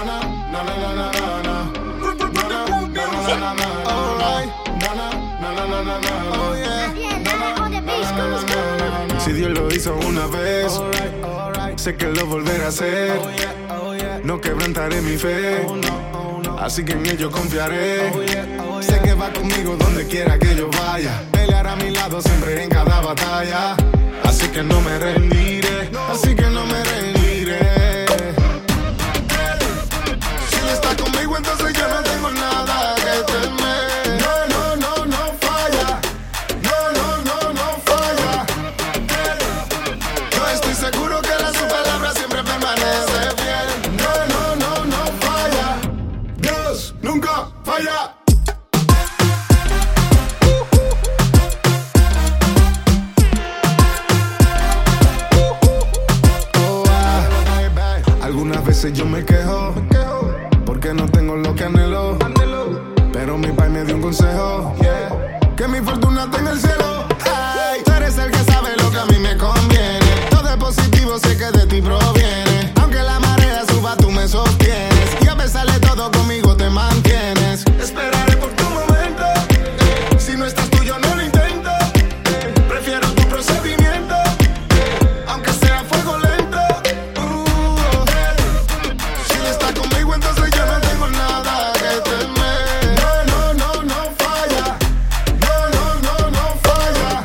Si Dios lo hizo una vez, sé que lo volverá a hacer. No quebrantaré mi fe, así que en ello confiaré. Sé que va conmigo donde quiera que yo vaya. Peleará a mi lado siempre en cada batalla. Así que no me rendiré, así que no me rendiré. Si él está conmigo, entonces yo no tengo nada que temer. No falla. No falla. Yo estoy seguro que su palabra siempre permanece fiel. No falla. Dios nunca falla. Algunas veces yo me quejo porque no tengo lo que anhelo, pero mi pai me dio un consejo, que mi fortuna está en el cielo. Ay, tú eres el que sabe lo que a mí me conviene. Todo es positivo, sé que de ti proviene. Aunque la marea suba, tú me sostienes, y a pesar de todo conmigo te mantienes. Esperaré por tu momento. Si no estás tú, yo no lo intento. Prefiero tu procedimiento, aunque sea fuego lento. Si él está conmigo, entonces yo no tengo nada que temer. No falla. No falla.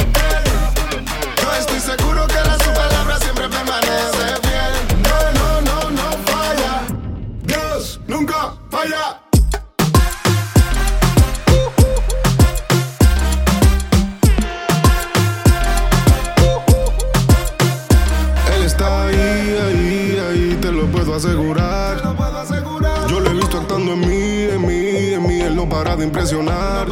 Yo estoy seguro que su palabra siempre permanece fiel. No falla. Dios nunca falla. Él está ahí, te lo puedo asegurar. Yo lo he visto actuando en mí, él no para de impresionar.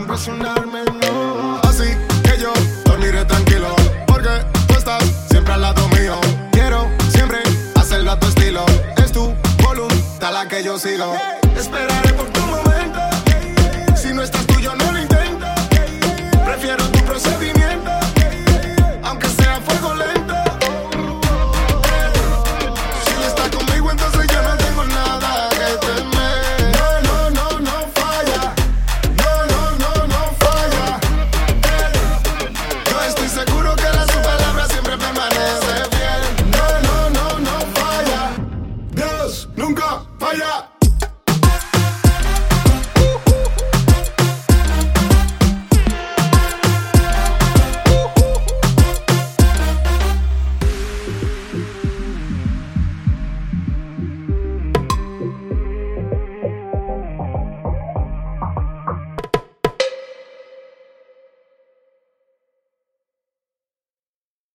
Así que yo dormiré tranquilo, porque tú estás siempre al lado mío. Quiero siempre hacerlo a tu estilo, es tu voluntad la que yo sigo. Esperaré por tu momento. Si no estás tú, yo no lo intento. Prefiero tu procedimiento, aunque sea fuego lento. Si él está conmigo, entonces yo no tengo nada que temer. No falla. No falla. Yo estoy seguro que su palabra siempre permanece fiel. No falla. Dios nunca falla.